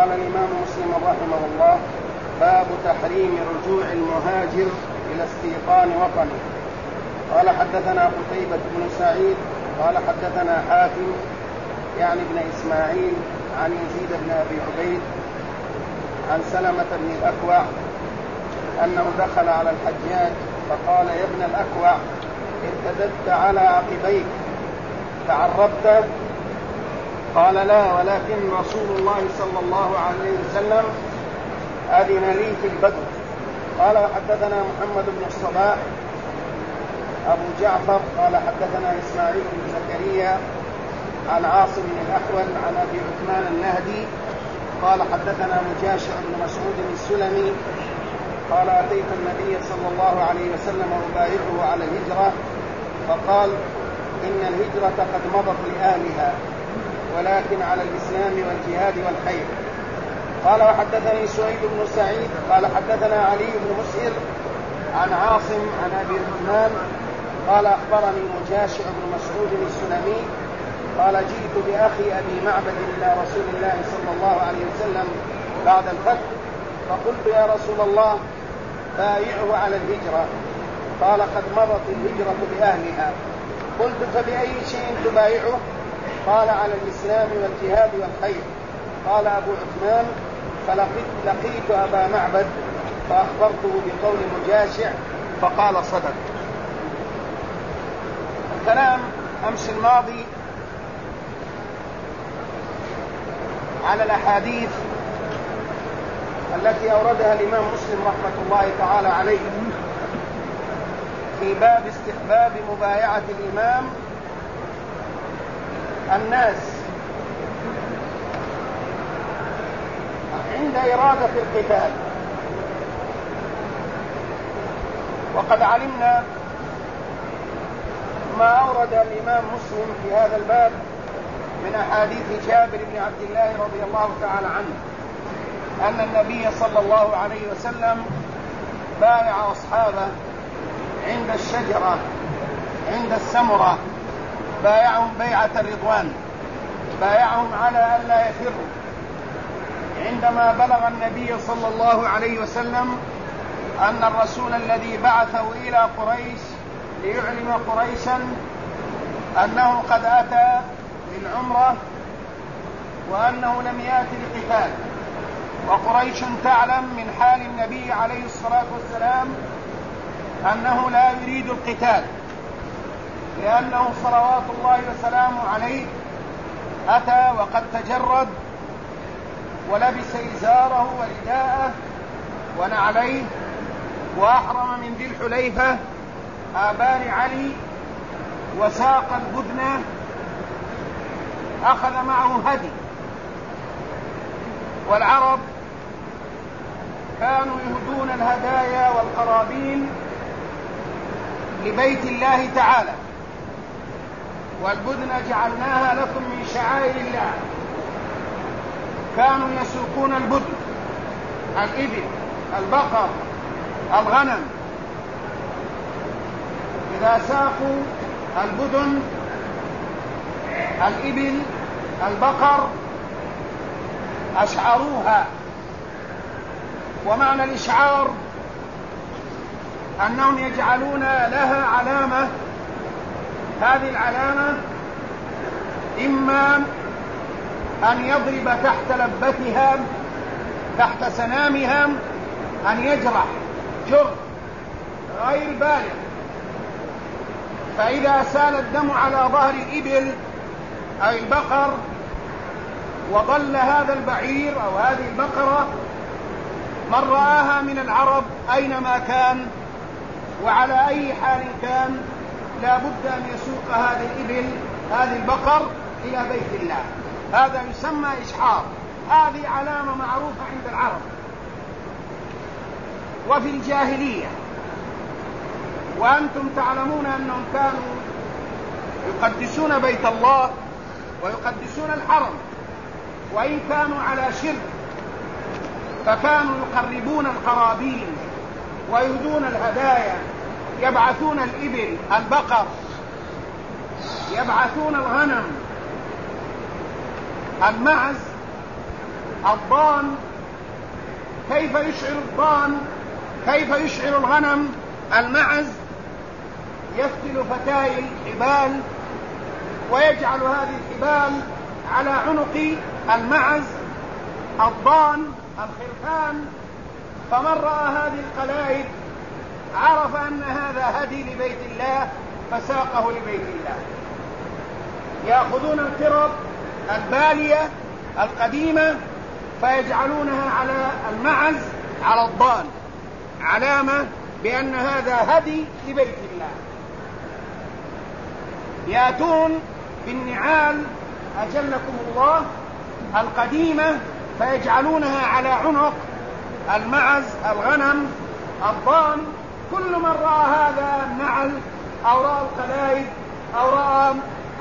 قال الإمام مسلم رحمه الله: باب تحريم رجوع المهاجر إلى استيطان وطنه. قال حدثنا قتيبة بن سعيد قال حدثنا حاتم يعني بن إسماعيل عن يزيد بن أبي عبيد عن سلمة بن الأكوع أنه دخل على الحجاج فقال: يا ابن الأكوع، ارتددت على عقبيك تعربت؟ قال: لا، ولكن رسول الله صلى الله عليه وسلم أذن لي في البدر. قال: وحدثنا محمد بن الصباح أبو جعفر قال حدثنا إسماعيل بن زكريا عن عاصم الأحول عن أبي عثمان النهدي قال حدثنا مجاشع بن مسعود السلمي قال: أتيت النبي صلى الله عليه وسلم أبايعه على الهجرة فقال: إن الهجرة قد مضت لأهلها ولكن على الإسلام والجهاد والخير. قال: وحدثني سويد بن سعيد قال حدثنا علي بن مسهر عن عاصم عن أبي عثمان قال: أخبرني مجاشع بن مسعود السلمي قال: جئت بأخي أبي معبد إلى رسول الله صلى الله عليه وسلم بعد الفتح فقلت: يا رسول الله، بايعه على الهجرة. قال: قد مضت الهجرة بأهلها. قلت: فبأي شيء تبايعه؟ قال: على الإسلام والجهاد والخير. قال أبو عثمان: فلقيت أبا معبد فأخبرته بقول مجاشع فقال: صدق. الكلام أمس الماضي على الأحاديث التي أوردها الإمام مسلم رحمة الله تعالى عليه في باب استحباب مبايعة الإمام الناس عند إرادة القتال. وقد علمنا ما أورد الإمام مسلم في هذا الباب من أحاديث جابر بن عبد الله رضي الله تعالى عنه أن النبي صلى الله عليه وسلم بايع أصحابه عند الشجرة عند السمرة، بايعهم بيعة الرضوان، بايعهم على ألا يفروا. عندما بلغ النبي صلى الله عليه وسلم أن الرسول الذي بعثه إلى قريش ليعلم قريشا أنه قد أتى للعمرة وأنه لم يأتي لقتال، وقريش تعلم من حال النبي عليه الصلاة والسلام أنه لا يريد القتال، لأنه صلوات الله وسلامه عليه أتى وقد تجرد ولبس إزاره ورداءه ونعليه وأحرم من ذي الحليفة آبان علي وساق البدنة، أخذ معه هدي. والعرب كانوا يهدون الهدايا والقرابين لبيت الله تعالى، والبدنة جعلناها لكم من شعائر الله. كانوا يسوقون البدن، الإبل، البقر، الغنم. إذا ساقوا البدن، الإبل، البقر، أشعروها. ومعنى الإشعار أنهم يجعلون لها علامة. هذه العلامة إما أن يضرب تحت لبتها تحت سنامها، أن يجرح جرح غير بالغ، فإذا سال الدم على ظهر الإبل أو البقر وضل هذا البعير أو هذه البقرة، من رآها من العرب أينما كان وعلى أي حال كان لا بد أن يسوق هذه الإبل هذه البقر إلى بيت الله. هذا يسمى إشعار. هذه علامة معروفة عند العرب. وفي الجاهلية وأنتم تعلمون أنهم كانوا يقدسون بيت الله ويقدسون الحرم، وإن كانوا على شرك فكانوا يقربون القرابين ويهدون الهدايا، يبعثون الإبل، البقر، يبعثون الغنم، المعز، الضان كيف يشعر الضان، كيف يشعر الغنم. المعز يفتل فتايل حبال ويجعل هذه الحبال على عنق المعز. الضان الخرفان، فمن رأى هذه القلائد عرف أن هذا هدي لبيت الله فساقه لبيت الله. يأخذون القرب البالية القديمة فيجعلونها على المعز على الضان، علامة بأن هذا هدي لبيت الله. يأتون بالنعال أجلكم الله القديمة فيجعلونها على عنق المعز الغنم الضان. كل من رأى هذا النعل أو رأى القلائد أو رأى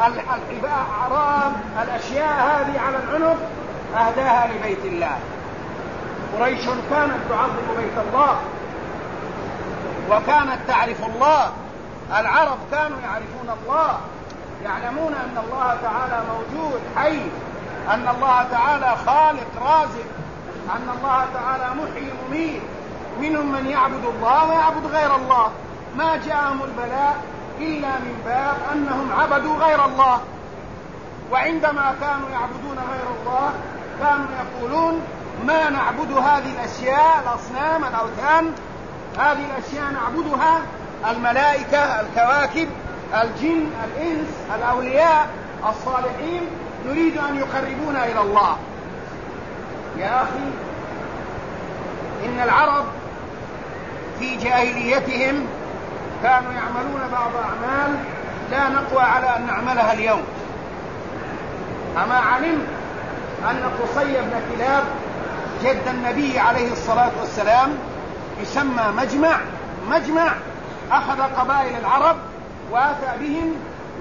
الأشياء هذه على العنق أهداها لبيت الله. قريش كانت تعظم بيت الله وكانت تعرف الله. العرب كانوا يعرفون الله، يعلمون أن الله تعالى موجود حي، أن الله تعالى خالق رازق، أن الله تعالى محيي مميت. منهم من يعبد الله ويعبد غير الله. ما جاءهم البلاء إلا من باب أنهم عبدوا غير الله. وعندما كانوا يعبدون غير الله كانوا يقولون ما نعبد هذه الأشياء، الأصنام الأوثان، هذه الأشياء نعبدها الملائكة الكواكب الجن الإنس الأولياء الصالحين، نريد أن يقربونا إلى الله. يا أخي إن العرب في جاهليتهم كانوا يعملون بعض أعمال لا نقوى على أن نعملها اليوم. أما علمت أن قصي بن كلاب جد النبي عليه الصلاة والسلام يسمى مجمع أخذ قبائل العرب وأتى بهم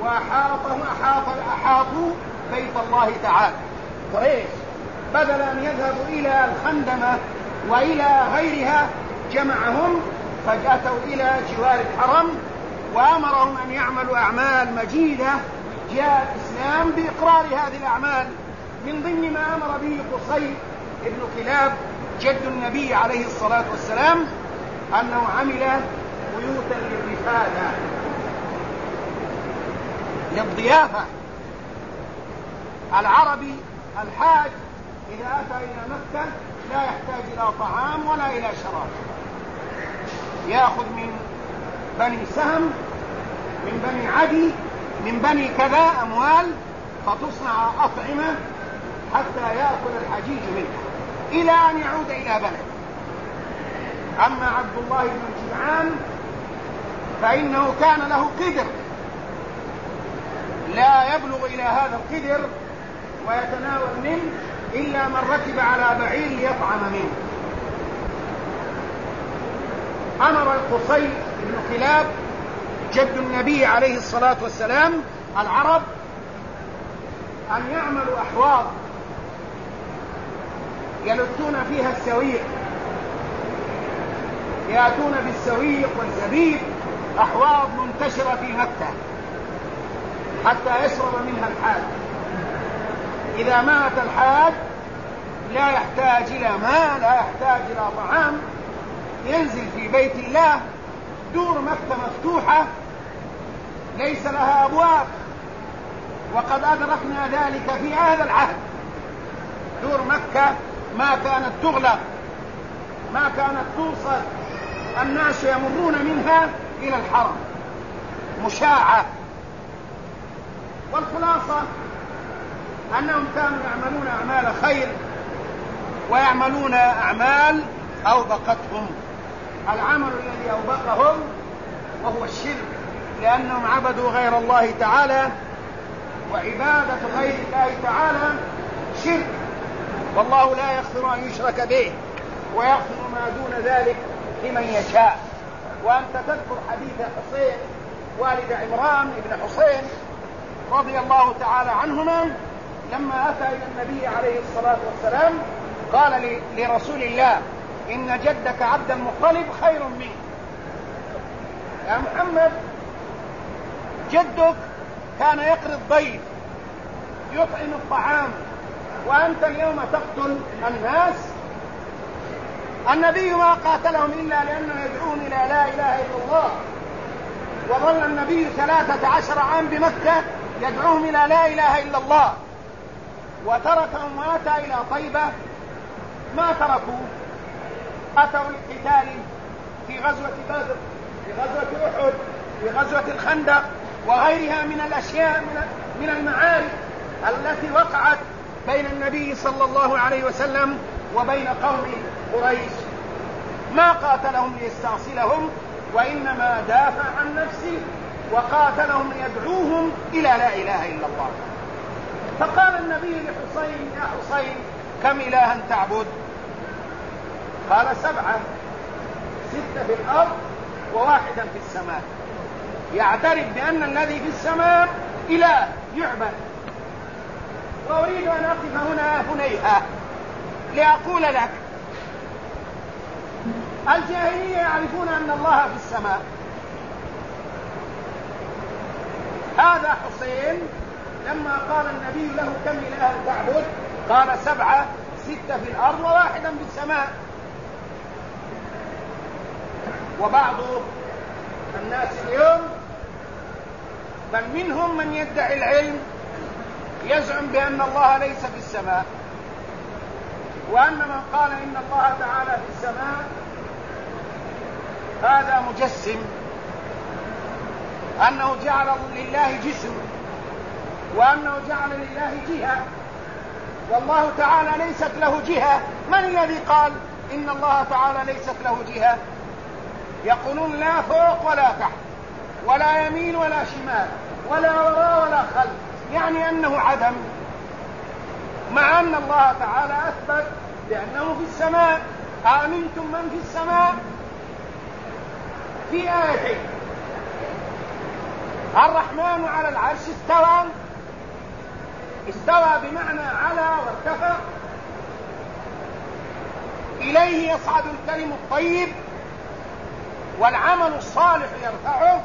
وأحاطوا بيت الله تعالى. قريش بدل أن يذهبوا إلى الخندمة وإلى غيرها جمعهم فأتوا إلى جوار الحرم وأمرهم أن يعملوا أعمال مجيدة. جاء الإسلام بإقرار هذه الأعمال. من ضمن ما أمر به قصي ابن كلاب جد النبي عليه الصلاة والسلام أنه عمل بيوتا للرفادة للضيافة. العربي الحاج إذا أتى إلى مكة لا يحتاج إلى طعام ولا إلى شراب، يأخذ من بني سهم، من بني عدي، من بني كذا أموال فتصنع أطعمة حتى يأكل الحجيج منها إلى أن يعود إلى بلده. أما عبد الله بن جدعان فإنه كان له قدر لا يبلغ إلى هذا القدر ويتناول منه إلا من ركب على بعير ليطعم منه. أمر القصي بن كلاب جد النبي عليه الصلاة والسلام العرب أن يعملوا أحواض يلتون فيها السويق، يأتون بالسويق والزبيب، أحواض منتشرة في مكة حتى يشرب منها الحاج. إذا مات الحاج لا يحتاج إلى ماء، لا يحتاج إلى طعام، ينزل في بيت الله. دور مكة مفتوحة ليس لها أبواب، وقد أدركنا ذلك في هذا العهد. دور مكة ما كانت تغلق، ما كانت توصل، الناس يمرون منها إلى الحرم مشاعة. والخلاصة أنهم كانوا يعملون أعمال خير ويعملون أعمال أوبقتهم. العمل الذي أوبقهم وهو الشرك، لأنهم عبدوا غير الله تعالى، وعبادة غير الله تعالى شرك، والله لا يغفر أن يشرك به ويغفر ما دون ذلك لمن يشاء. وأنت تذكر حديث حسين والد عمران بن حسين رضي الله تعالى عنهما لما أتى إلى النبي عليه الصلاة والسلام قال لرسول الله إن جدك عبد المطلب خير منك. يا محمد جدك كان يقري الضيف، يطعم الطعام، وأنت اليوم تقتل الناس. النبي ما قاتلهم إلا لأنه يدعون إلى لا إله إلا الله، وظل النبي 13 عام بمكة يدعوهم إلى لا إله إلا الله، وتركهم وأتى إلى طيبة ما تركوا، أتوا القتال في غزوة بدر، في غزوة أحد، في غزوة الخندق وغيرها من الأشياء من المعارك التي وقعت بين النبي صلى الله عليه وسلم وبين قوم قريش. ما قاتلهم ليستأصلهم، وإنما دافع عن نفسه وقاتلهم ليدعوهم إلى لا إله إلا الله. فقال النبي لحسين: يا حسين كم إلها تعبد؟ قال 7، 6 في الأرض وواحدا في السماء. يعترف بأن الذي في السماء إله يعبد. وأريد أن أقف هنا هنيئة لأقول لك: الجاهلية يعرفون أن الله في السماء. هذا حسين لما قال النبي له: كم إلها تعبد؟ قال 7، 6 في الأرض وواحدا في السماء. وبعض الناس اليوم بل منهم من يدعي العلم يزعم بأن الله ليس في السماء، وأن من قال إن الله تعالى في السماء هذا مجسم، أنه جعل لله جسم، وأنه جعل لله جهة، والله تعالى ليست له جهة. من الذي قال إن الله تعالى ليست له جهة؟ يقولون لا فوق ولا تحت، ولا يمين ولا شمال، ولا وراء ولا خلف، يعني أنه عدم، مع أن الله تعالى أثبت بأنه في السماء. آمنتم من في السماء في آيتين: الرحمن على العرش استوى، استوى بمعنى على وارتفع، إليه يصعد الكلم الطيب والعمل الصالح يرفعه.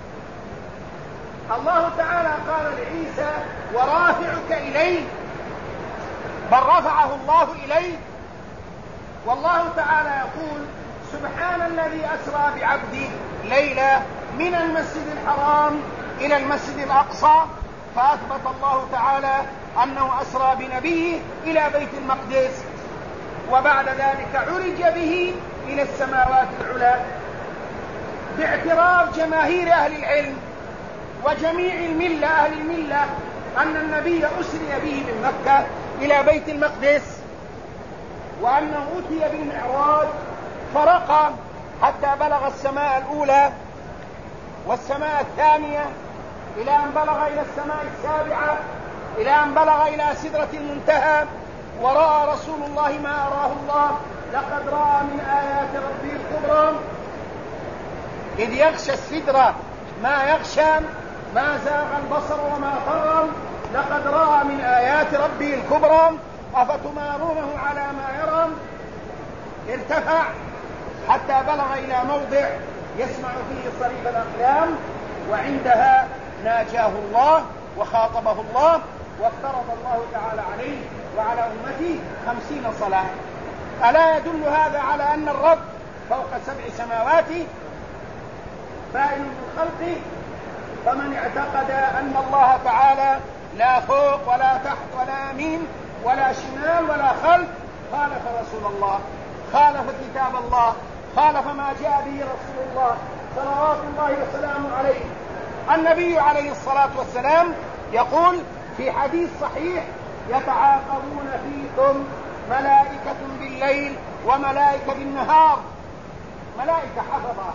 الله تعالى قال لعيسى: ورافعك إليه، بل رفعه الله إليه. والله تعالى يقول: سبحان الذي أسرى بعبده ليلا من المسجد الحرام إلى المسجد الأقصى. فأثبت الله تعالى أنه أسرى بنبيه إلى بيت المقدس، وبعد ذلك عرج به إلى السماوات العلى، باعتراف جماهير أهل العلم وجميع الملة أهل الملة أن النبي أسري به من مكة إلى بيت المقدس، وأنه أتي بالمعراج فرقى حتى بلغ السماء الأولى والسماء الثانية، إلى أن بلغ إلى السماء السابعة، إلى أن بلغ إلى سدرة المنتهى، ورأى رسول الله ما أراه الله: لقد رأى من آيات ربه الكبرى إذ يغشى السدرة ما يغشى، ما زاغ البصر وما طغى، لقد رأى من آيات ربه الكبرى أفتمارونه على ما يرى. ارتفع حتى بلغ إلى موضع يسمع فيه صريف الأقلام، وعندها ناجاه الله وخاطبه الله، وافترض الله تعالى عليه وعلى أمته 50 صلاة. ألا يدل هذا على أن الرب فوق 7 سماوات بائن من خلقه؟ فمن اعتقد أن الله تعالى لا فوق ولا تحت ولا يمين ولا شمال ولا خلف خالف رسول الله، خالف كتاب الله، خالف ما جاء به رسول الله صلوات الله وسلامه عليه. النبي عليه الصلاة والسلام يقول في حديث صحيح: يتعاقبون فيكم ملائكة بالليل وملائكة بالنهار، ملائكة حفظة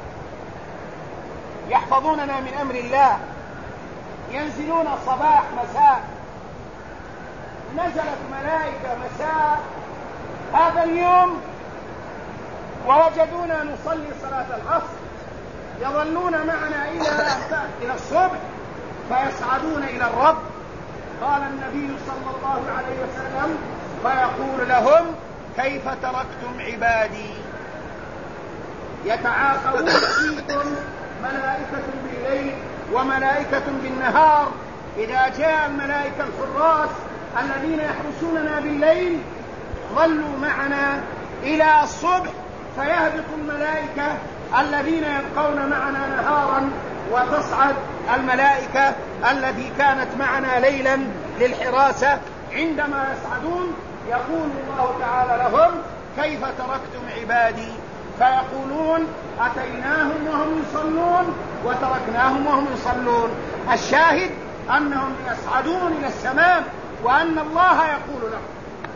يحفظوننا من أمر الله، ينزلون صباح مساء. نزلت ملائكة مساء هذا اليوم ووجدونا نصلي صلاة العصر، يظلون معنا إلى الصبح، فيصعدون إلى الرب. قال النبي صلى الله عليه وسلم: فيقول لهم: كيف تركتم عبادي؟ يتعاقبون فيكم ملائكة بالليل وملائكة بالنهار. إذا جاء الملائكة الحراس الذين يحرسوننا بالليل ظلوا معنا إلى الصبح، فيهبط الملائكة الذين يبقون معنا نهارا، وتصعد الملائكة التي كانت معنا ليلا للحراسة. عندما يصعدون يقول الله تعالى لهم: كيف تركتم عبادي؟ فيقولون: أتيناهم وهم يصلون وتركناهم وهم يصلون. الشاهد أنهم يصعدون إلى السماء وأن الله يقول لهم.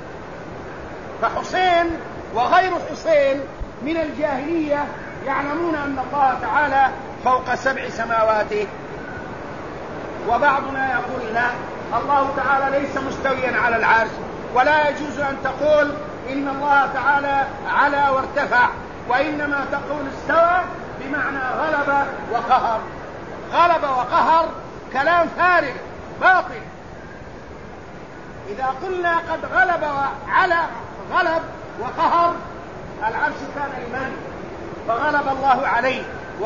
فحسين وغير حسين من الجاهلية يعلمون أن الله تعالى فوق 7 سماواته. وبعضنا يقول: لا، الله تعالى ليس مستويا على العرش، ولا يجوز أن تقول إن الله تعالى علا وارتفع، وإنما تقول استوى بمعنى غلب وقهر. غلب وقهر كلام فارغ باطل. إذا قلنا قد غلب وعلى غلب وقهر، العرش كان لمن؟ فغلب الله عليه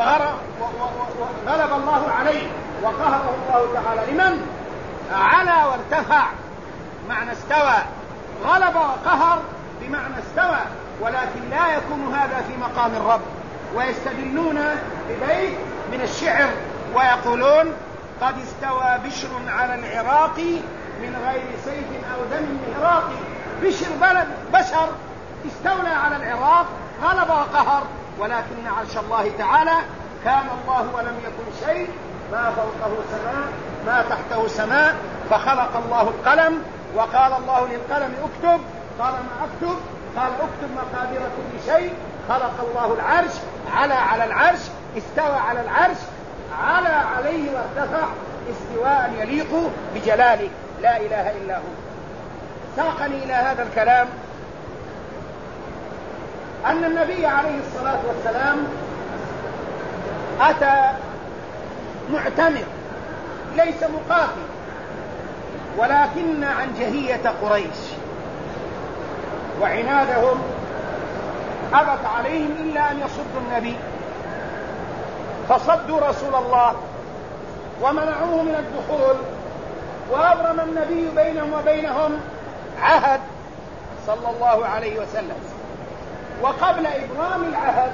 وغلب الله عليه وقهره الله تعالى لمن؟ علا وارتفع معنى استوى، غلب وقهر بمعنى استوى، ولكن لا يكون هذا في مقام الرب. ويستدلون ببيت من الشعر ويقولون: قد استوى بشر على العراق من غير سيف أو دم مهراق. بشر بشر استولى على العراق، غلب وقهر، ولكن عرش الله تعالى كان الله ولم يكن شيء، ما فوقه سماء ما تحته سماء. فخلق الله القلم وقال الله للقلم اكتب، قال ما اكتب؟ قال اكتب مقادير كل شيء. خلق الله العرش، على العرش، استوى على العرش، على عليه وارتفع استواء يليق بجلاله، لا إله إلا هو. ساقني إلى هذا الكلام أن النبي عليه الصلاة والسلام أتى معتمر، ليس مقاتل، ولكن عن جهية قريش وعنادهم أبت عليهم إلا أن يصدوا النبي، فصدوا رسول الله ومنعوه من الدخول، وأبرم النبي بينهم وبينهم عهد صلى الله عليه وسلم. وقبل إبرام العهد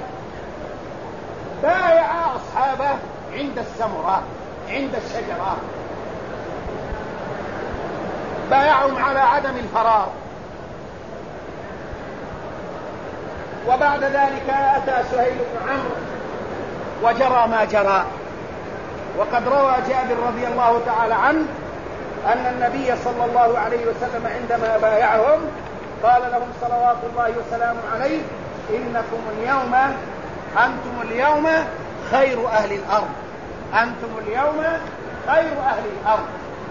بايع أصحابه عند السمرة، عند الشجرة، بايعهم على عدم الفرار. وبعد ذلك أتى سهيل بن عمرو وجرى ما جرى. وقد روى جابر رضي الله تعالى عنه أن النبي صلى الله عليه وسلم عندما بايعهم قال لهم صلوات الله وسلامه عليه: أنتم اليوم خير أهل الأرض، أنتم اليوم خير أهل الأرض.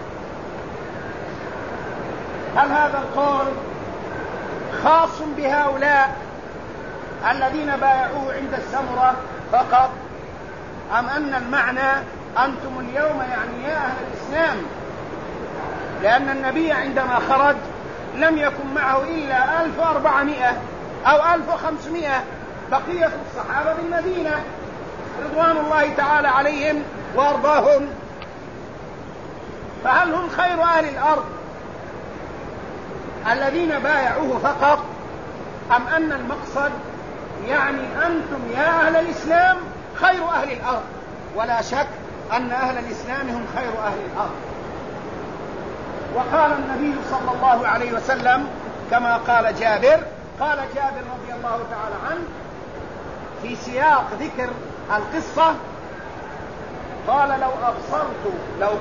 هل هذا القول خاص بهؤلاء الذين بايعوه عند السمرة فقط، أم أن المعنى أنتم اليوم يعني يا أهل الإسلام؟ لأن النبي عندما خرج لم يكن معه إلا 1400 أو 1500 بقية الصحابة بالمدينة رضوان الله تعالى عليهم وأرضاهم. فهل هم خير أهل الأرض الذين بايعوه فقط، أم أن المقصد يعني أنتم يا أهل الإسلام خير أهل الأرض؟ ولا شك أن أهل الإسلام هم خير أهل الأرض. وقال النبي صلى الله عليه وسلم كما قال جابر رضي الله تعالى عنه في سياق ذكر القصة، قال: لو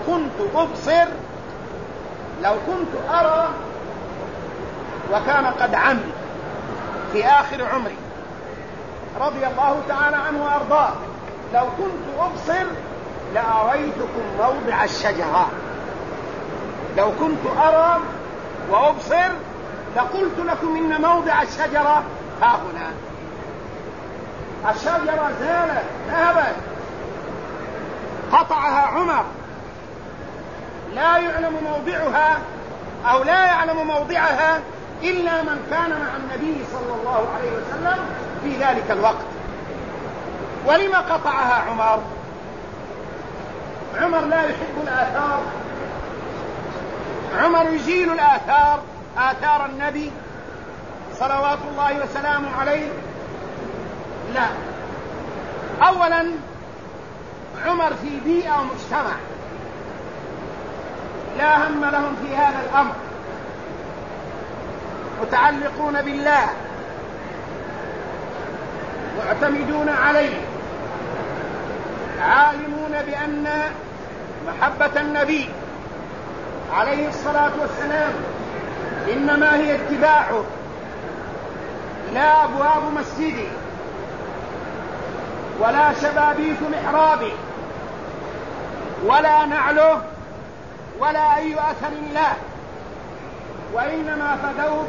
كنت أرى، وكان قد عمي في آخر عمري رضي الله تعالى عنه وأرضاه، لو كنت أبصر لأريتكم موضع الشجرة. لو كنت أرى وأبصر لقلت لكم إن موضع الشجرة ها هنا. الشجرة زالت ذهبت، قطعها عمر، لا يعلم موضعها أو لا يعلم موضعها إلا من كان مع النبي صلى الله عليه وسلم في ذلك الوقت. ولما قطعها عمر لا يحب الآثار، عمر يزيل الآثار، آثار النبي صلوات الله وسلامه عليه؟ لا. أولا عمر في بيئة ومجتمع لا هم لهم في هذا الأمر، متعلقون بالله، معتمدون عليه، عالمون بأن محبة النبي عليه الصلاة والسلام إنما هي اتباعه لا أبواب مسجده ولا شبابيك محرابه ولا نعله ولا أي أثر له، وإنما فدوا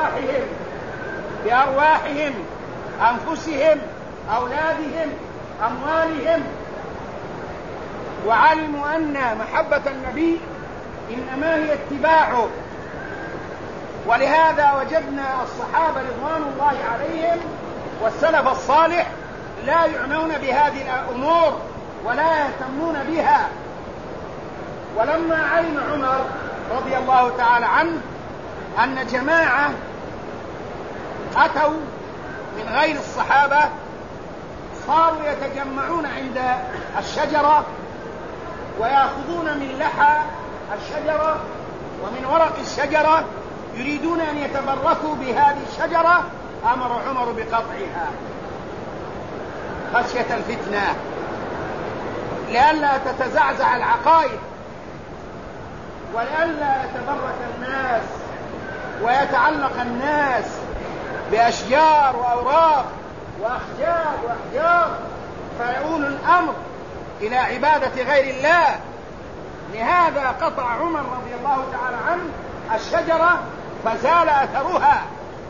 بأرواحهم أنفسهم أولادهم أموالهم، وعلموا أن محبة النبي إنما هي اتباعه. ولهذا وجدنا الصحابة رضوان الله عليهم والسلف الصالح لا يعنون بهذه الأمور ولا يهتمون بها. ولما علم عمر رضي الله تعالى عنه أن جماعة أتوا من غير الصحابة صاروا يتجمعون عند الشجرة ويأخذون من لحى الشجرة ومن ورق الشجرة يريدون أن يتبركوا بهذه الشجرة، أمر عمر بقطعها خشية الفتنة لئلا تتزعزع العقائد ولئلا يتبرك الناس ويتعلق الناس بأشجار وأوراق وأحجار فيؤول الأمر إلى عبادة غير الله. لهذا قطع عمر رضي الله تعالى عنه الشجرة فزال أثرها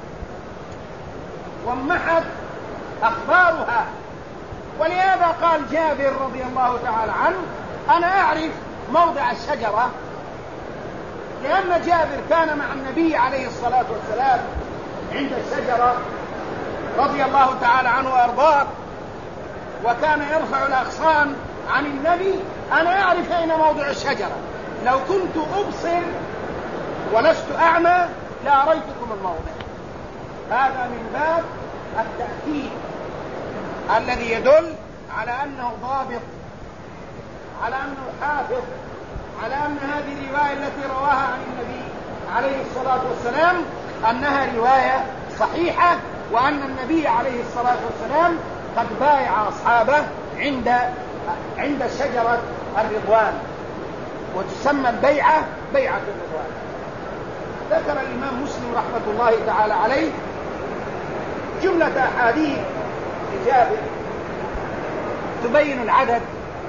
وامحت أخبارها. ولهذا قال جابر رضي الله تعالى عنه أنا أعرف موضع الشجرة، لأن جابر كان مع النبي عليه الصلاة والسلام عند الشجرة رضي الله تعالى عنه وأرضاه، وكان يرفع الأغصان عن النبي. أنا أعرف أين موضع الشجرة، لو كنت أبصر ولست أعمى لأريتكم الموضع. هذا من باب التأكيد الذي يدل على أنه ضابط، على أنه حافظ، على أن هذه الرواية التي رواها عن النبي عليه الصلاة والسلام أنها رواية صحيحة، وأن النبي عليه الصلاة والسلام قد بايع أصحابه عند شجرة الرضوان، وتسمى البيعة بيعة الرضوان. ذكر الإمام مسلم رحمة الله تعالى عليه جملة أحاديث لجابر تبين العدد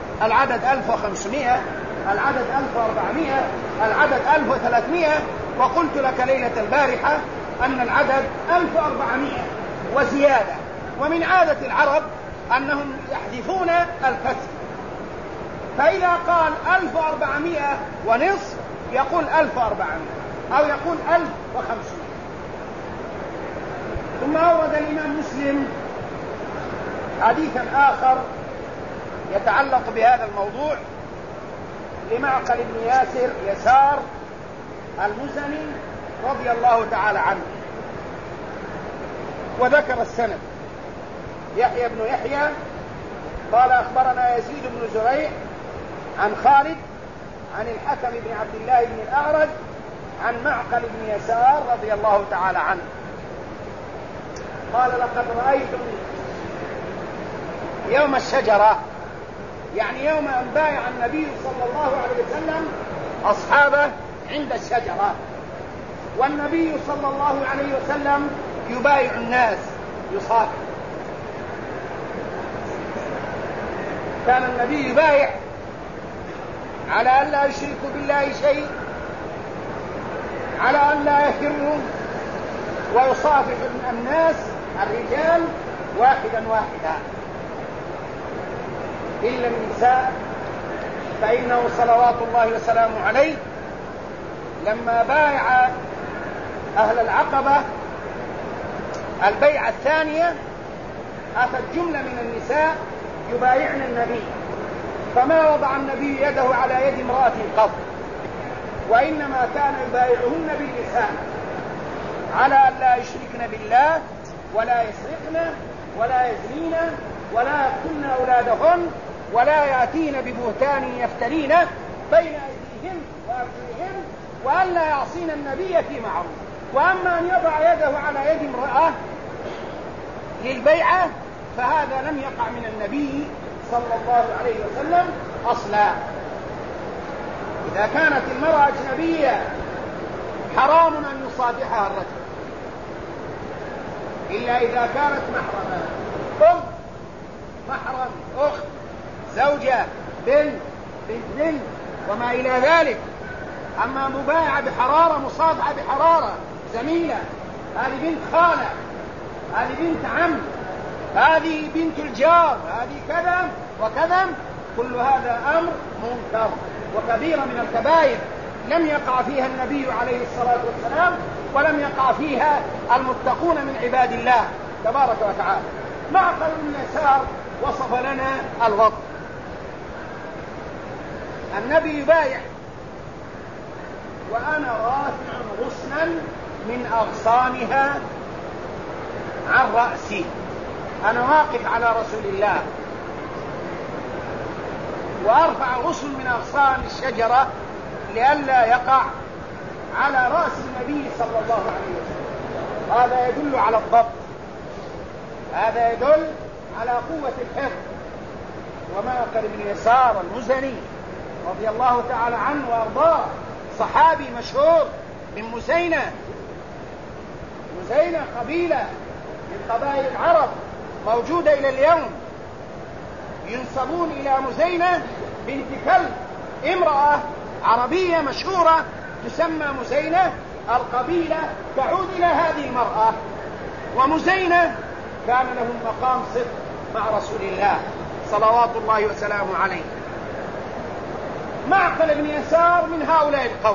1500، العدد 1400، العدد 1300، وقلت لك ليلة البارحة أن العدد 1400 وزيادة. ومن عادة العرب أنهم يحذفون الكسر، فإذا قال 1400 ونصف يقول 1400 أو يقول 1500. ثم أورد الإمام مسلم حديثا آخر يتعلق بهذا الموضوع لمعقل بن يسار المزني رضي الله تعالى عنه، وذكر السند. يحيى بن يحيى قال أخبرنا يزيد بن زريع عن خالد عن الحكم بن عبد الله بن الأعرج عن معقل بن يسار رضي الله تعالى عنه قال لقد رأيت يوم الشجرة، يعني يوم أن بايع النبي صلى الله عليه وسلم أصحابه عند الشجرة، والنبي صلى الله عليه وسلم يبايع الناس يصافح. كان النبي يبايع على أن لا يشركوا بالله شيء، على أن لا يفروا، ويصافح الناس الرجال واحدا واحدا إلا النساء، فإنه صلوات الله وسلامه عليه لما بايع أهل العقبة البيعة الثانية أتت جملة من النساء يبايعن النبي، فما وضع النبي يده على يد امرأة قط، وإنما كان يبايعهن باللسان على أن لا يشركن بالله ولا يسرقن ولا يزنين ولا يقتلن أولادهن ولا يأتين ببهتان يفترين بين أيديهن وأرجلهن وأن لا يعصين النبي في معروف. وأما أن يضع يده على يد امرأة للبيعة فهذا لم يقع من النبي صلى الله عليه وسلم أصلا. إذا كانت المرأة أجنبية حرام أن يصافحها الرجل إلا إذا كانت محرمة، أم، محرم، أخت، زوجة، بنت وما إلى ذلك. أما مبايعة بحرارة، مصافحة بحرارة، زميلة، هذه بنت خالة، هذه بنت عم، هذه بنت الجار، هذه كذا وكذا، كل هذا أمر منكر وكبيرة من الكبائر لم يقع فيها النبي عليه الصلاة والسلام ولم يقع فيها المتقون من عباد الله تبارك وتعالى. معقل بن يسار وصف لنا الوضع. النبي يبايع وأنا رافع غصنا من أغصانها عن رأسي، أنا واقف على رسول الله وأرفع غصن من أغصان الشجرة لئلا يقع على رأس النبي صلى الله عليه وسلم. هذا يدل على الضبط، هذا يدل على قوة الحفظ. ومعقل بن يسار المزني رضي الله تعالى عنه وأرضاه صحابي مشهور من مزينة. مزينة قبيلة من قبائل العرب موجودة إلى اليوم، ينسبون إلى مزينة بنت كلب، امرأة عربية مشهورة تسمى مزينة. القبيلة تعود إلى هذه المرأة، ومزينة كان لهم مقام صدق مع رسول الله صلوات الله وسلامه عليه. معقل بن يسار من هؤلاء القوم.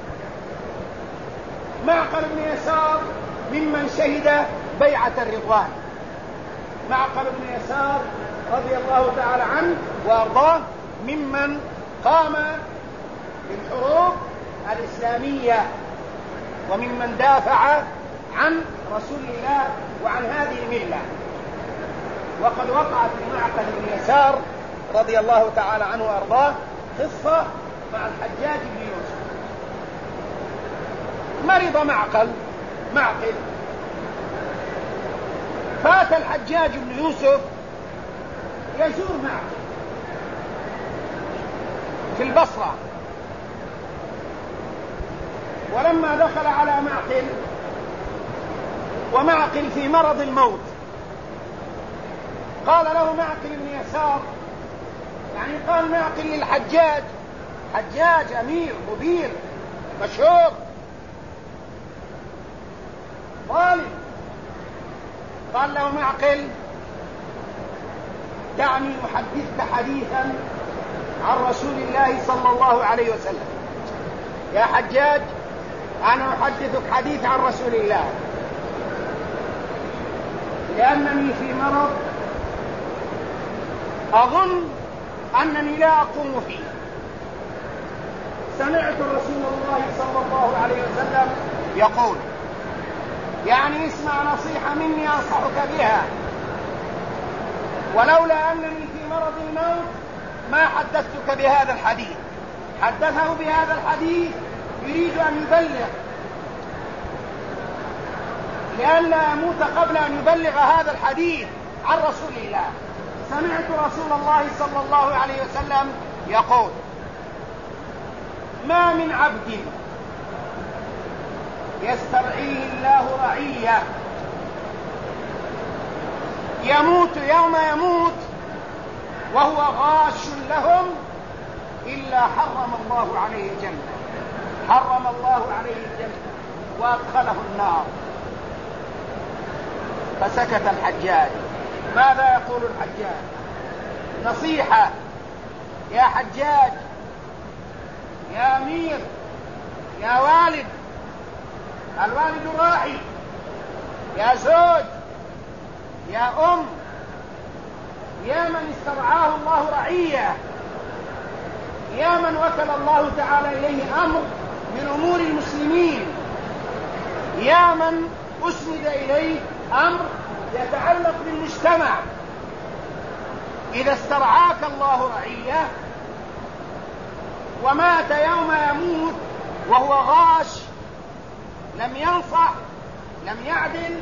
معقل بن يسار ممن شهد بيعة الرضوان. معقل بن يسار رضي الله تعالى عنه وأرضاه ممن قام بالحروب الإسلامية وممن دافع عن رسول الله وعن هذه الملة. وقد وقعت لمعقل بن يسار رضي الله تعالى عنه وأرضاه قصة مع الحجاج بن يوسف. مرض معقل، فات الحجاج بن يوسف يزور معقل في البصرة، ولما دخل على معقل ومعقل في مرض الموت قال له معقل بن يسار، يعني قال معقل للحجاج، حجاج أمير مبير مشهور ظالم، قال له معقل دعني أحدثك حديثا عن رسول الله صلى الله عليه وسلم. يا حجاج أنا أحدثك حديث عن رسول الله لأنني في مرض أظن أنني لا أقوم فيه. سمعت رسول الله صلى الله عليه وسلم يقول، يعني اسمع نصيحة مني أنصحك بها، ولولا أنني في مرض الموت ما حدثتك بهذا الحديث. حدثه بهذا الحديث يريد أن يبلغ لئلا يموت قبل أن يبلغ هذا الحديث عن رسول الله. سمعت رسول الله صلى الله عليه وسلم يقول: ما من عبد يسترعيه الله رعية يموت يوم يموت وهو غاش لهم إلا حرم الله عليه الجنة، حرم الله عليه الجنة وأدخله النار. فسكت الحجاج. ماذا يقول الحجاج؟ نصيحة: يا حجاج، يا أمير، يا والد، الوالد راعي، يا زوج، يا أم، يا من استرعاه الله رعية، يا من وكل الله تعالى إليه أمر من أمور المسلمين، يا من أسند إليه أمر يتعلق بالمجتمع، إذا استرعاك الله رعية ومات يوم يموت وهو غاش، لم ينصح، لم يعدل،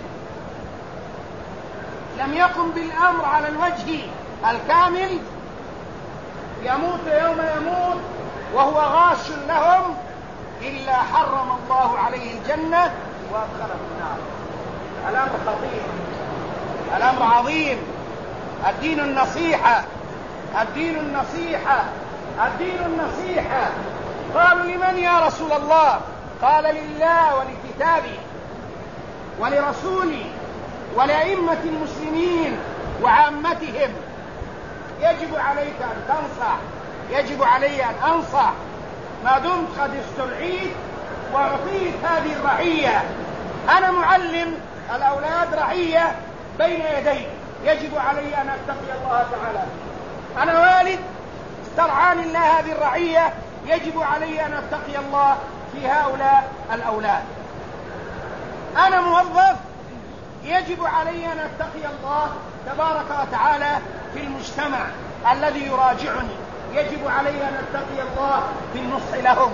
لم يقم بالأمر على الوجه الكامل، يموت يوم يموت وهو غاش لهم، إلا حرم الله عليه الجنة وأدخله النار. الأمر خطير، الأمر عظيم. الدين النصيحة، الدين النصيحة، الدين النصيحة. قالوا لمن يا رسول الله؟ قال لله ولكتابه ولرسوله ولأئمة المسلمين وعامتهم. يجب عليك أن تنصح، يجب علي أن أنصح ما دمت قد استرعيت وأعطيت هذه الرعية. أنا معلم، الأولاد رعية بين يدي، يجب علي أن أتقي الله تعالى. أنا والد، استرعاني الله هذه الرعية، يجب علي أن أتقي الله في هؤلاء الأولاد. أنا موظف، يجب علي أن أتقي الله تبارك وتعالى في المجتمع الذي يراجعني، يجب علي أن أتقي الله في النصح لهم.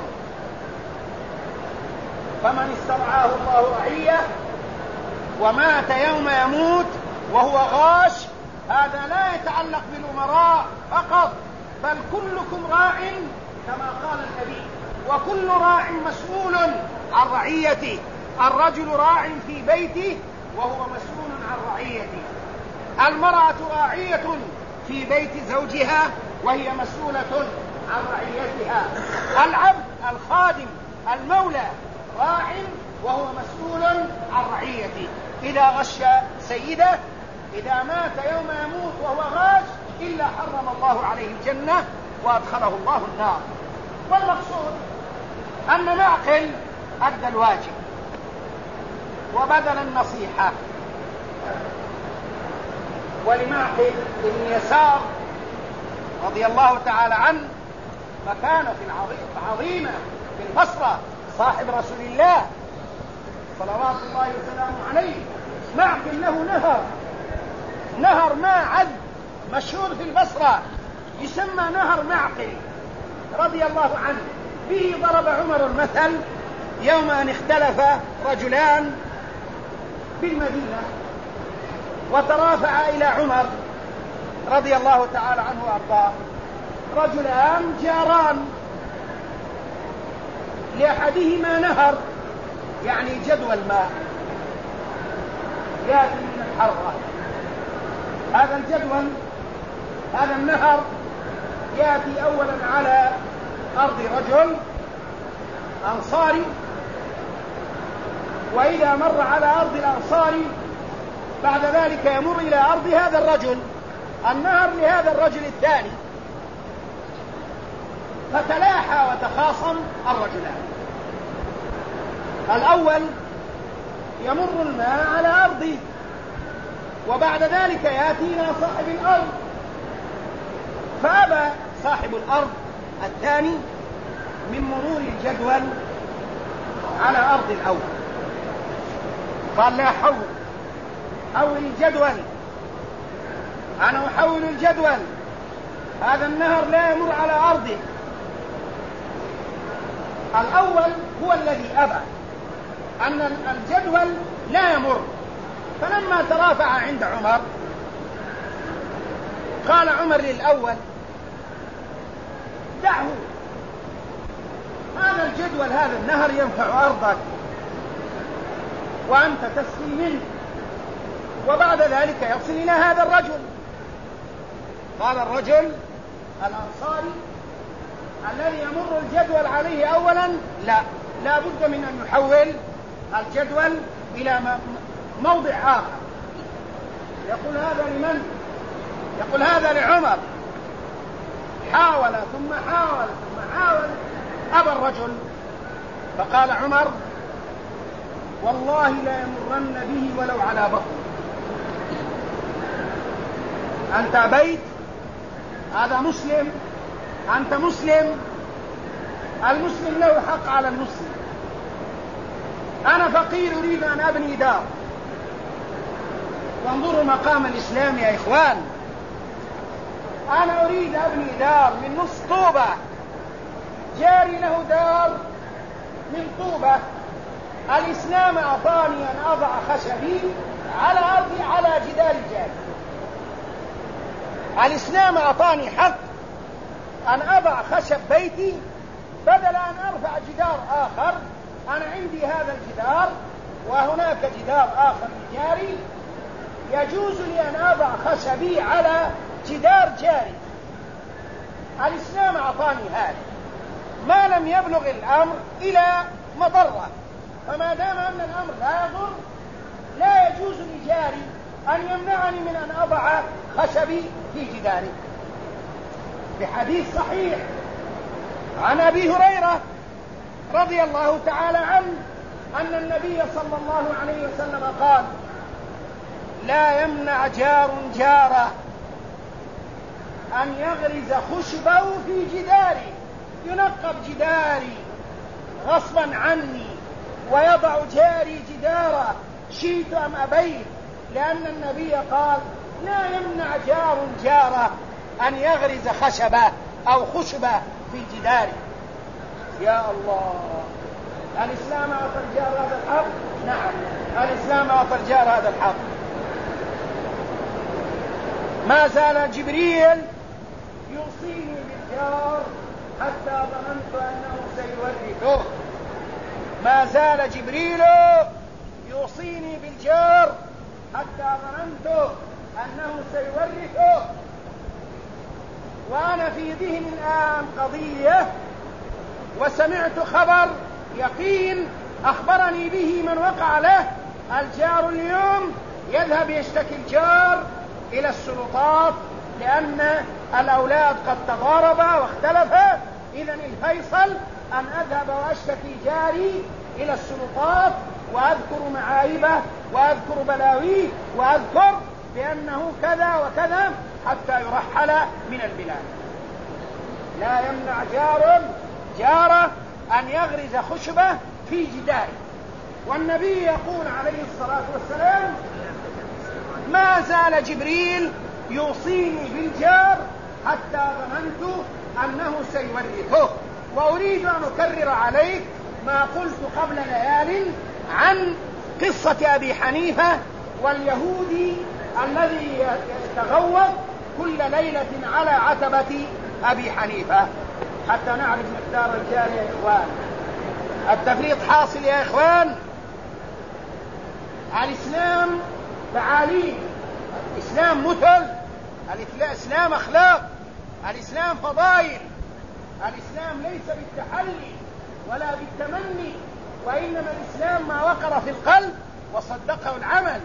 فمن استرعاه الله رعية ومات يوم يموت وهو غاش، هذا لا يتعلق بالأمراء فقط، بل كلكم راع كما قال النبي، وكل راع مسؤول عن رعيته. الرجل راع في بيته وهو مسؤول عن رعيته، المرأة راعية في بيت زوجها وهي مسؤولة عن رعيتها، العبد الخادم المولى راع وهو مسؤول عن رعيته. إذا غش سيده، إذا مات يوم يموت وهو غاش، إلا حرم الله عليه الجنة وأدخله الله النار. والمقصود أن معقل أدى الواجب وبذل النصيحة. ولمعقل بن يسار رضي الله تعالى عنه مكانة عظيمة في البصرة، صاحب رسول الله صلوات الله وسلامه عليه. معقل له نهر ماء عذب مشهور في البصرة، يسمى نهر معقل رضي الله عنه. به ضرب عمر المثل يوم أن اختلف رجلان بالمدينة وترافع إلى عمر رضي الله تعالى عنه وأرضاه. رجلان جاران، لأحدهما نهر يعني جدول ماء يأتي من الحرة. هذا الجدول، هذا النهر يأتي أولا على أرض رجل أنصاري، وإذا مر على أرض الأنصاري بعد ذلك يمر إلى أرض هذا الرجل. النهر لهذا الرجل الثاني، فتلاحى وتخاصم الرجلان. الأول يمر الماء على أرضه، وبعد ذلك يأتي إلى صاحب الأرض، فأبى صاحب الأرض الثاني من مرور الجدول على أرض الأول، قال لا حول الجدول، أنا أحول الجدول، هذا النهر لا يمر على أرضه. الأول هو الذي أبى أن الجدول لا يمر، فلما ترافع عند عمر قال عمر للأول دعه، هذا الجدول هذا النهر ينفع أرضك وأنت تسقي منه، وبعد ذلك يصل إلى هذا الرجل. قال الرجل الأنصاري الذي يمر الجدول عليه أولا لا بد من أن يحول الجدول إلى موضع آخر. يقول هذا لمن؟ يقول هذا لعمر. حاول ثم حاول أبى الرجل، فقال عمر والله لا يمرن به ولو على بطن. أنت أبيت، هذا مسلم، أنت مسلم، المسلم له حق على المسلم. أنا فقير أريد أن أبني دار، وانظروا مقام الإسلام يا إخوان. أنا أريد أبني دار من نص طوبة، جاري له دار من طوبة، الإسلام أعطاني أن أضع خشبي على أرضي على جدار الجاري. الإسلام أعطاني حق أن أضع خشب بيتي بدل أن أرفع جدار آخر. أنا عندي هذا الجدار وهناك جدار آخر لجاري، يجوز لي أن أضع خشبي على جدار جاري. الإسلام أعطاني هذا ما لم يبلغ الأمر إلى مضرة، فما دام أن الأمر لا يضر لا يجوز لجاري أن يمنعني من أن أضع خشبي في جداري. بحديث صحيح عن أبي هريرة رضي الله تعالى عنه أن النبي صلى الله عليه وسلم قال: لا يمنع جار جاره أن يغرز خشبه في جداري، ينقب جداري غصبا عني ويضع جاري جداره شئت أم أبيت، لأن النبي قال: لا يمنع جار جاره أن يغرز خشبه أو خشبه في جداره. يا الله، الإسلام أعطى الجار هذا الحق؟ نعم، الإسلام أعطى الجار هذا الحق. ما زال جبريل يوصيني بالجار حتى ظننت أنه سيورثه. ما زال جبريل يوصيني بالجار حتى ظننت أنه سيورثه. وأنا في ذهني الآن قضية وسمعت خبر يقين أخبرني به من وقع له. الجار اليوم يذهب يشتكي الجار إلى السلطات لأن الأولاد قد تضاربا واختلفا. إذن الفيصل أن أذهب وأشتكي جاري إلى السلطات وأذكر معايبه وأذكر بلاويه وأذكر بأنه كذا وكذا حتى يرحل من البلاد. لا يمنع جاره أن يغرز خشبه في جداره. والنبي يقول عليه الصلاة والسلام: ما زال جبريل يوصيني بالجار حتى ظننت أنه سيورثه. وأريد أن أكرر عليك ما قلت قبل ليال عن قصة أبي حنيفة واليهودي الذي يتغوط كل ليلة على عتبة أبي حنيفة حتى نعرف مقدار الجار يا إخوان. التفريط حاصل يا إخوان. الإسلام تعاليم، الإسلام مثل، الإسلام أخلاق، الإسلام فضائل. الإسلام ليس بالتحلي ولا بالتمني، وإنما الإسلام ما وقر في القلب وصدقه العمل.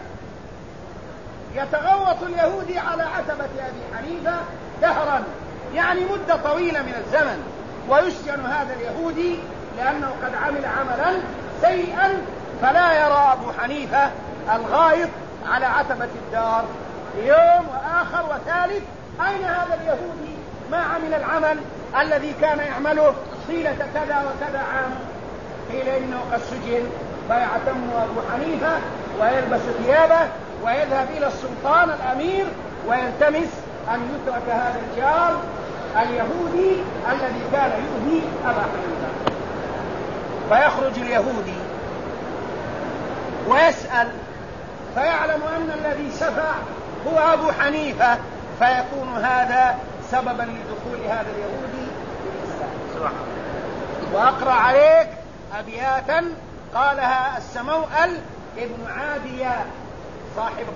يتغوط اليهودي على عتبة أبي حنيفة دهرا، يعني مدة طويلة من الزمن، ويسجن هذا اليهودي لأنه قد عمل عملا سيئا، فلا يرى أبو حنيفة الغائط على عتبة الدار يوم وآخر وثالث. أين هذا اليهودي ما عمل العمل الذي كان يعمله طيلة كذا وكذا عام؟ قيل إنه قد سجن، فيعتم أبو حنيفة ويلبس ثيابه ويذهب إلى السلطان الأمير ويلتمس أن يترك هذا الجار اليهودي الذي كان يؤذي أبا حنيفة. فيخرج اليهودي ويسأل فيعلم أن الذي شفع هو أبو حنيفة، فيكون هذا سببا لدخول هذا اليهودي في الإسلام. وأقرأ عليك أبياتا قالها السموأل ابن عادية صاحب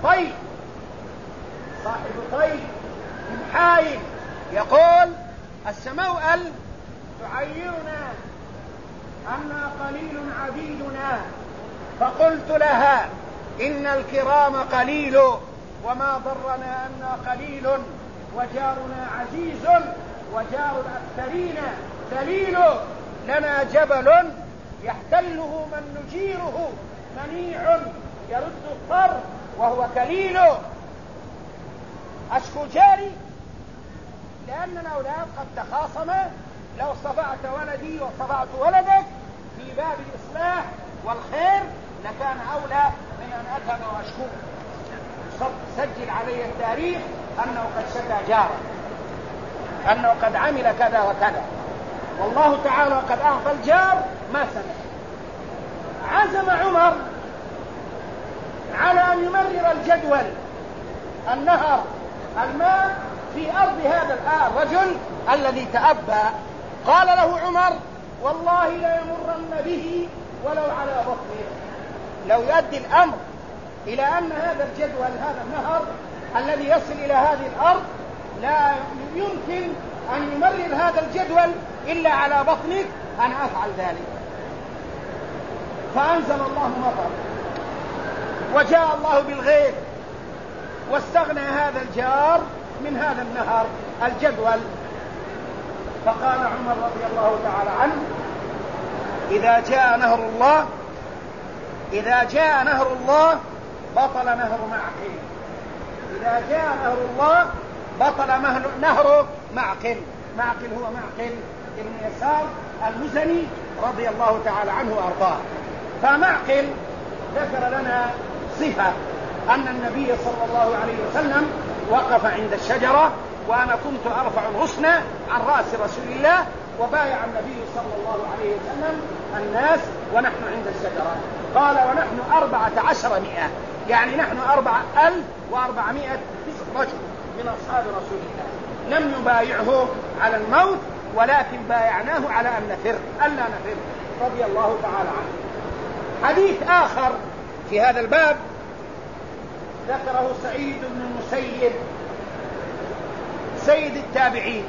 طي من حايل، يقول السموأل: تعيرنا أنا قليل عبيدنا، فقلت لها إن الكرام قليل، وما ضرنا أنا قليل، وجارنا عزيز وجار الأكثرين ذليل، لنا جبل يحتله من نجيره منيع يرد الطر وهو كليل. أشكو جاري لأن الأولاد قد تخاصما، لو اصطفعت ولدي واصطفعت ولدك في باب الإصلاح والخير لكان أولى من أن أذهب وأشكوك. سجل علي التاريخ أنه قد شكى جاره، أنه قد عمل كذا وكذا، والله تعالى قد أعطى الجار ما سمع. عزم عمر على أن يمرر الجدول النهر الماء في أرض هذا الرجل الذي تأبى. قال له عمر: والله لا يمرن به ولو على بطنه. لو يؤدي الأمر إلى أن هذا الجدول هذا النهر الذي يصل إلى هذه الأرض لا يمكن أن يمرر هذا الجدول إلا على بطنك، أنا أفعل ذلك. فأنزل الله مطر وجاء الله بالغيث واستغنى هذا الجار من هذا النهر الجدول. فقال عمر رضي الله تعالى عنه: إذا جاء نهر الله بطل نهر معقل. إذا جاء نهر الله بطل نهر معقل. معقل هو معقل ابن يسار المزني رضي الله تعالى عنه وأرضاه. فمعقل ذكر لنا صفة أن النبي صلى الله عليه وسلم وقف عند الشجرة وأنا كنت أرفع الغصن عن رأس رسول الله، وبايع النبي صلى الله عليه وسلم الناس ونحن عند الشجرة. قال: ونحن 1400، يعني نحن 4400 رجل من أصحاب رسول الله. لم نبايعه على الموت ولكن بايعناه على أن ألا نفر رضي الله تعالى عنه. حديث آخر في هذا الباب ذكره سعيد بن المسيب سيد التابعين.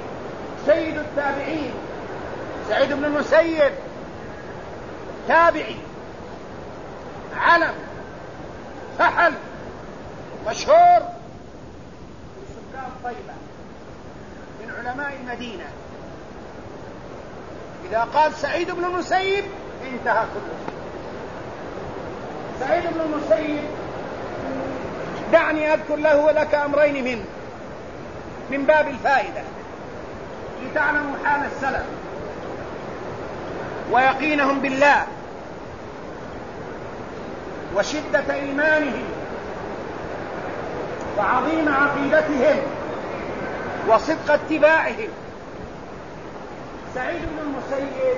سعيد بن المسيب تابعي علم فحل مشهور من سكان طيبة من علماء المدينة. إذا قال سعيد بن المسيب انتهى كله. سعيد بن المسيب دعني أذكر له ولك أمرين من باب الفائدة لتعلموا حال السلف ويقينهم بالله وشدة إيمانهم وعظيم عقيدتهم وصدق اتباعهم. سعيد بن المسيب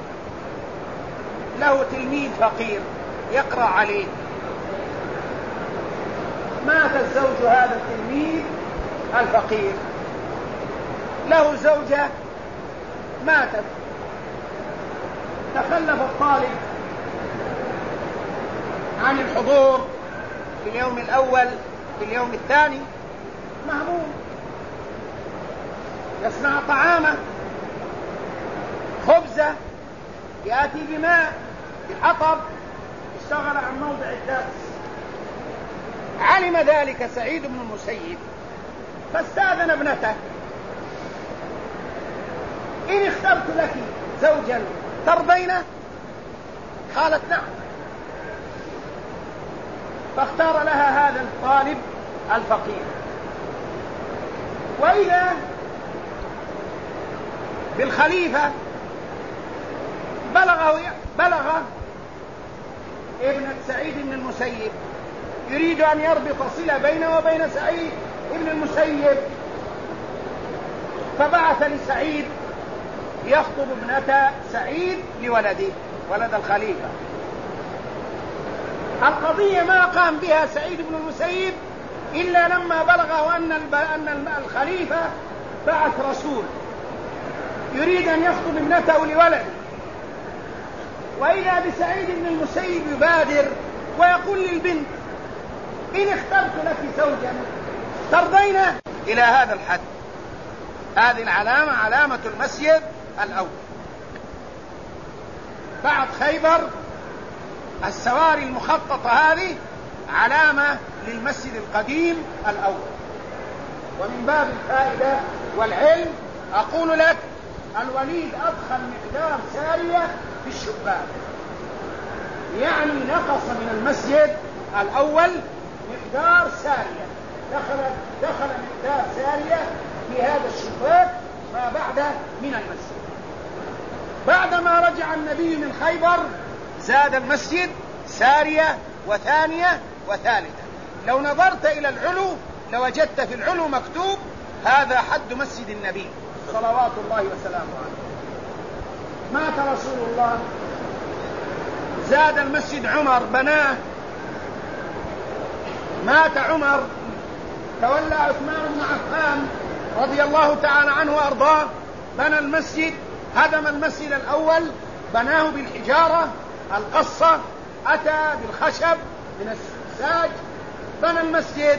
له تلميذ فقير يقرأ عليه. مات الزوج هذا التلميذ الفقير، له زوجة ماتت، تخلف الطالب عن الحضور في اليوم الأول في اليوم الثاني، مهموم يصنع طعامه خبزة، يأتي بماء بحطب، اشتغل عن موضع الدرس. علم ذلك سعيد بن المسيب فاستأذن ابنته: إن اخترت لك زوجا ترضينه؟ قالت: نعم. فاختار لها هذا الطالب الفقير. وإذا بالخليفة بلغ ابنة سعيد بن المسيب يريد أن يربط صلة بينه وبين سعيد بن المسيب، فبعث لسعيد يخطب ابنة سعيد لولده ولد الخليفة. القضية ما قام بها سعيد بن المسيب إلا لما بلغه أن الخليفة بعث رسول يريد أن يخطب ابنته لولده، وإذا بسعيد بن المسيب يبادر ويقول للبنت: إن اخترت لك زوجا ترضينه، إلى هذا الحد. هذه العلامة علامة المسجد الأول. بعد خيبر السواري المخططة هذه علامة للمسجد القديم الأول. ومن باب الفائدة والعلم أقول لك: الوليد أدخل مقدار سارية في الشباك، يعني نقص من المسجد الأول مقدار سارية، دخل مقدار سارية في هذا الشباك ما بعد من المسجد. بعدما رجع النبي من خيبر زاد المسجد سارية وثانية وثالثة. لو نظرت إلى العلو لوجدت في العلو مكتوب هذا حد مسجد النبي صلوات الله وسلامه عليه. مات رسول الله، زاد المسجد عمر بناه، مات عمر، تولى عثمان بن عفان رضي الله تعالى عنه وأرضاه، بنى المسجد، هدم المسجد الأول، بناه بالحجارة القصة، أتى بالخشب من الساج، بنى المسجد.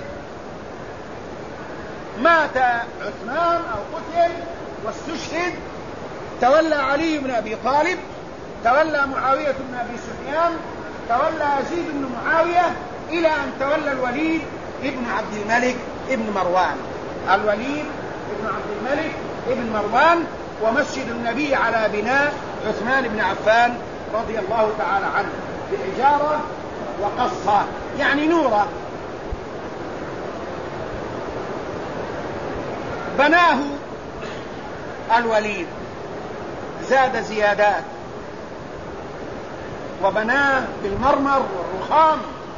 مات عثمان أو قتل واستشهد، تولى علي بن أبي طالب، تولى معاوية بن أبي سفيان، تولى يزيد بن معاوية، إلى أن تولى الوليد ابن عبد الملك ابن مروان. الوليد ابن عبد الملك ابن مروان. ومسجد النبي على بناء عثمان بن عفان رضي الله تعالى عنه بحجارة وقصة، يعني نورا. بناه الوليد، زاد زيادات، وبناه بالمرمر والرخام،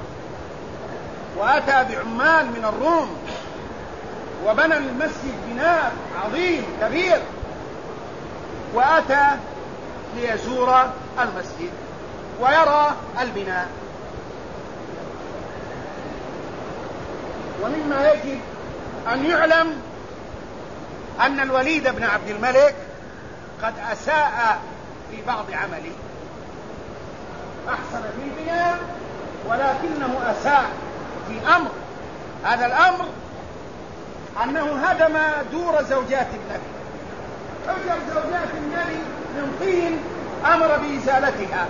وأتى بعمال من الروم، وبنى المسجد بناء عظيم كبير، وأتى ليزور المسجد ويرى البناء. ومما يجب أن يعلم أن الوليد بن عبد الملك قد أساء في بعض عمله، أحسن في البناء ولكنه أساء في أمر. هذا الأمر أنه هدم دور زوجات النبي، حجر زوجات النبي من طين، أمر بإزالتها،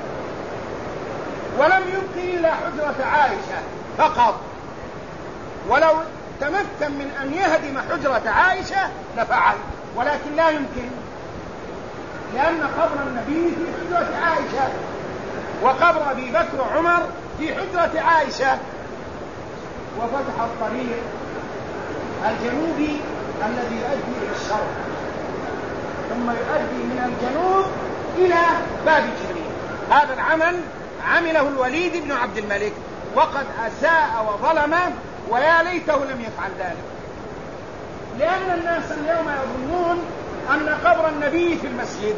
ولم يبق إلا حجرة عائشة فقط. ولو تمكن من أن يهدم حجرة عائشة لفعل، ولكن لا يمكن، لأن قبر النبي في حجرة عائشة، وقبر أبي بكر وعمر في حجرة عائشة. وفتح الطريق الجنوبي الذي يؤدي إلى الشرق، ثم يؤدي من الجنوب إلى باب جبريل. هذا العمل عمله الوليد بن عبد الملك، وقد أساء وظلم، ويا ليته لم يفعل ذلك، لأن الناس اليوم يظنون أن قبر النبي في المسجد.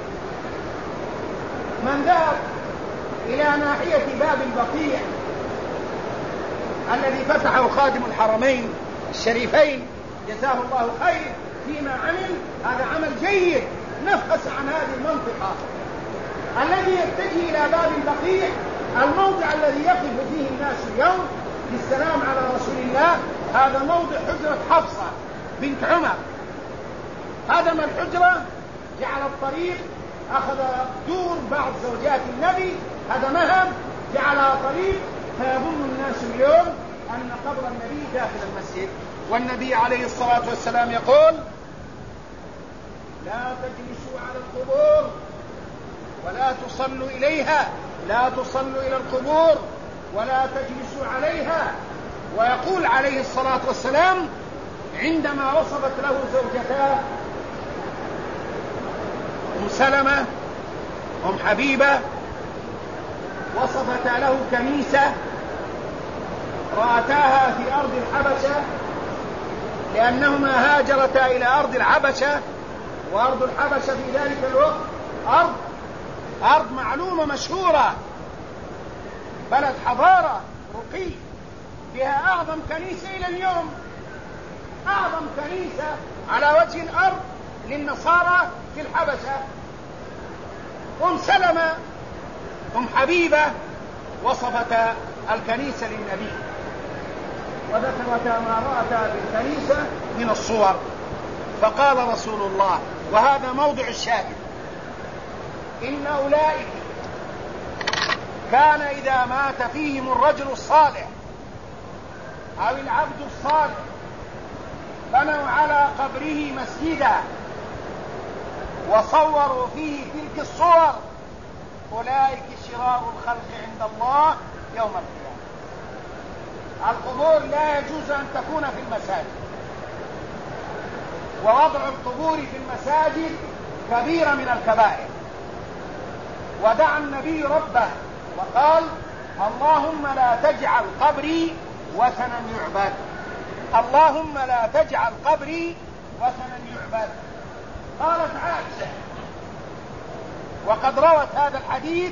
من ذهب إلى ناحية باب البقيع الذي فتحه خادم الحرمين الشريفين جزاه الله خير فيما عمل، هذا عمل جيد، نفحص عن هذه المنطقة. الذي يتجه إلى باب البقيع، الموضع الذي يقف فيه الناس اليوم للسلام على رسول الله، هذا موضع حجرة حفصة بنت عمر. هدم الحجرة، جعل الطريق، أخذ دور بعض زوجات النبي، هدمها، جعلها طريق، فيظن الناس اليوم أن قبر النبي داخل المسجد. والنبي عليه الصلاة والسلام يقول: لا تجلسوا على القبور ولا تصلوا إليها، لا تصلوا إلى القبور ولا تجلسوا عليها. ويقول عليه الصلاة والسلام عندما وصفت له زوجتاه أم سلمة أم حبيبة، وصفتا له كنيسة رأتاها في أرض الحبشة، لأنهما هاجرتا إلى أرض الحبشة، وأرض الحبشة في ذلك الوقت أرض معلومة مشهورة، بلد حضارة رقي، فيها أعظم كنيسة إلى اليوم، أعظم كنيسة على وجه الأرض للنصارى في الحبشة. أم سلمة أم حبيبة وصفتا الكنيسة للنبي، وذكرتا ما رأتا بالكنيسة من الصور. فقال رسول الله، وهذا موضع الشاهد: إن أولئك كان إذا مات فيهم الرجل الصالح أو العبد الصالح بنوا على قبره مسجدا وصوروا فيه تلك الصور، أولئك شرار الخلق عند الله يوم القيامة. القبور لا يجوز أن تكون في المساجد، ووضع القبور في المساجد كبيرة من الكبائر. ودعا النبي ربه وقال: اللهم لا تجعل قبري وثنا يعبد، اللهم لا تجعل قبري وثنا يعبد. قالت عائشة، وقد روت هذا الحديث: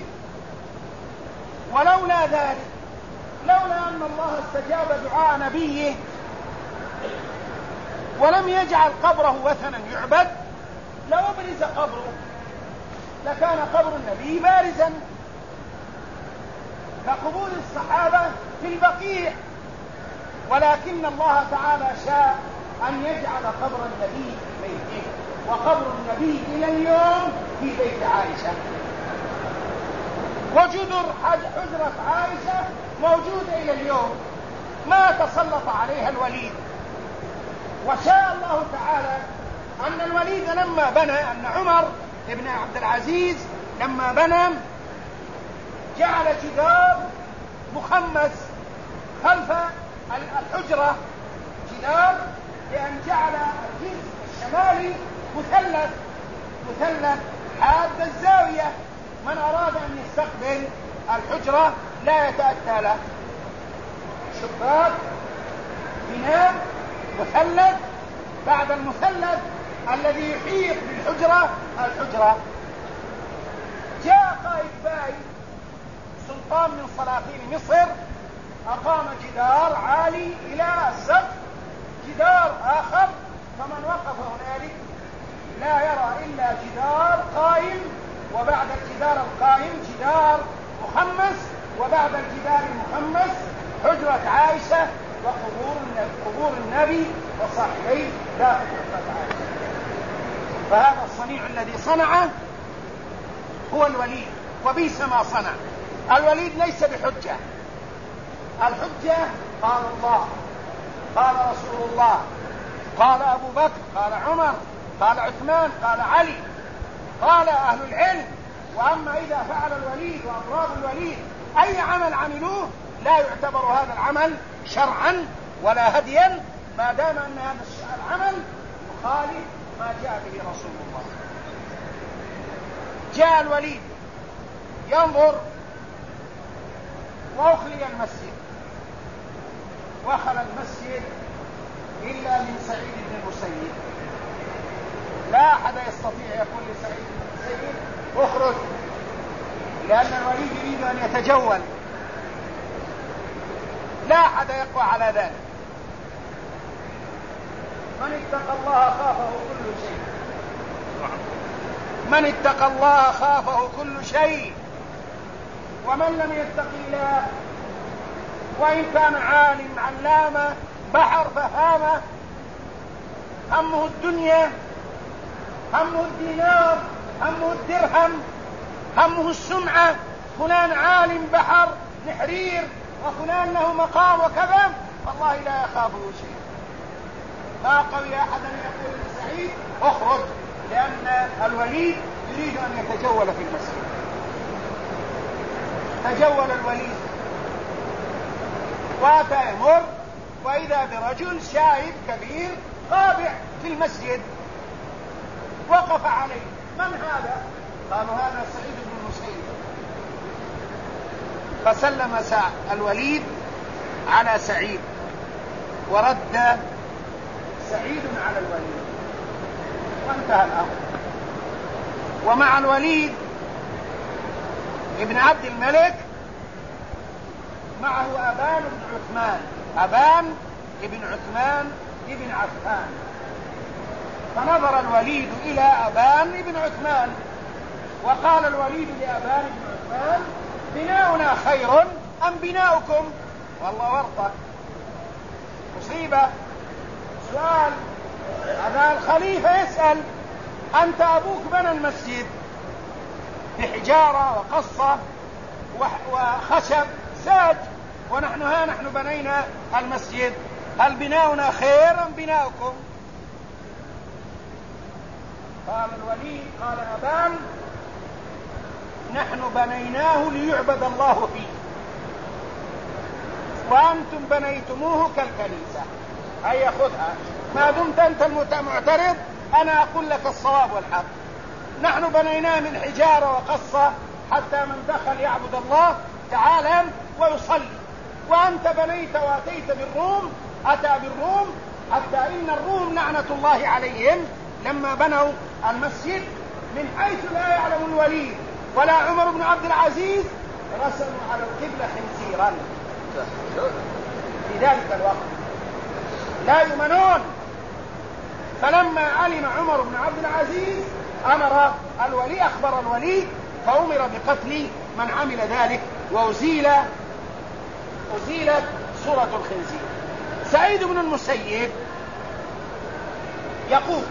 ولولا ذلك، لولا أن الله استجاب دعاء نبيه ولم يجعل قبره وثنا يعبد لأبرز قبره، لكان قبر النبي بارزا كقبور الصحابة في البقيع، ولكن الله تعالى شاء أن يجعل قبر النبي في بيته، وقبر النبي إلى اليوم في بيت عائشة، وجدر حجرة عائشة موجودة إلى اليوم، ما تسلط عليها الوليد. وشاء الله تعالى أن الوليد لما بنى، أن عمر ابن عبد العزيز لما بنى جعل جدار مخمس خلف الحجرة، جدار، لأن جعل الجزء الشمالي مثلث حاد الزاوية، من أراد أن يستقبل الحجرة لا يتأتى له. شباك، بناء مثلث، بعد المثلث الذي يحيط بالحجرة الحجرة. جاء قايتباي سلطان من سلاطين مصر، أقام جدار عالي إلى السقف، جدار آخر، فمن وقف هنالك لا يرى إلا جدار قائم، وبعد الجدار القائم جدار مخمس، وبعد الجدار المخمس حجرة عائشة وقبور النبي وصاحبيه داخل حجرة عائشة. فهذا الصنيع الذي صنعه هو الوليد، وبئس ما صنع. الوليد ليس بحجة، الحجة قال الله، قال رسول الله، قال أبو بكر، قال عمر، قال عثمان، قال علي، قال أهل العلم. وأما إذا فعل الوليد وأضراب الوليد أي عمل عملوه لا يعتبر هذا العمل شرعا ولا هديا، ما دام أن هذا العمل يخالف ما جاء به رسول الله. جاء الوليد ينظر وأخلي المسجد، وخل المسجد إلا من سعيد بن المسيب. لا أحد يستطيع يقول لسعيد بن المسيب اخرج، لأن الوليد يريد أن يتجول، لا أحد يقوى على ذلك. من اتقى الله خافه كل شيء، من اتقى الله خافه كل شيء، ومن لم يتق الله وإن كان عالم علامة بحر فهامة، همه الدنيا، همه الدينار، همه الدرهم، همه السمعة، فلان عالم بحر نحرير وفلان له مقام وكذا، والله لا يخافه شيء. ما قوي أحد أن يقول لسعيد اخرج، لأن الوليد يريد أن يتجول في المسجد. تجول الوليد وأتى يمر، وإذا برجل شايب كبير قابع في المسجد، وقف عليه. من هذا؟ قالوا هذا سعيد بن المسيب. فسلم الوليد على سعيد، ورد سعيد على الوليد، وانتهى الأمر. ومع الوليد ابن عبد الملك معه أبان بن عثمان، أبان ابن عثمان ابن عفان. فنظر الوليد إلى أبان ابن عثمان، وقال الوليد لأبان بن عثمان بناؤنا خير أم بناؤكم؟ والله ورطة، مصيبة. سؤال، هذا الخليفة يسأل، أنت أبوك بنى المسجد بحجارة وقصة وخشب ساج، ونحن نحن بنينا المسجد، هل بناؤنا خير أم بناؤكم؟ قال الوليد، قال أبان نحن بنيناه ليعبد الله فيه، وأنتم بنيتموه كالكنيسة. أي خذها، ما دمت أنت المعترض أنا أقول لك الصواب والحق. نحن بنيناه من حجارة وقصة حتى من دخل يعبد الله تعالى ويصلي، وأنت بنيت وأتيت بالروم، أتى بالروم، حتى إن الروم لعنة الله عليهم لما بنوا المسجد من حيث لا يعلم الوليد ولا عمر بن عبد العزيز رسموا على القبلة خنزيرا في ذلك الوقت لا يؤمنون. فلما علم عمر بن عبد العزيز أمر الولي، أخبر الولي، فأمر بقتل من عمل ذلك وأزيلت صورة الخنزير. سعيد بن المسيب يقول،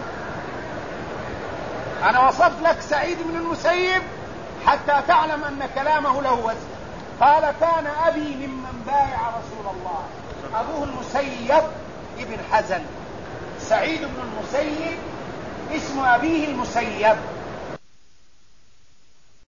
أنا وصفت لك سعيد بن المسيب حتى تعلم أن كلامه له وزن. قال كان أبي ممن بايع رسول الله. أبوه المسيب ابن حزن، سعيد بن المسيب اسم أبيه المسيب،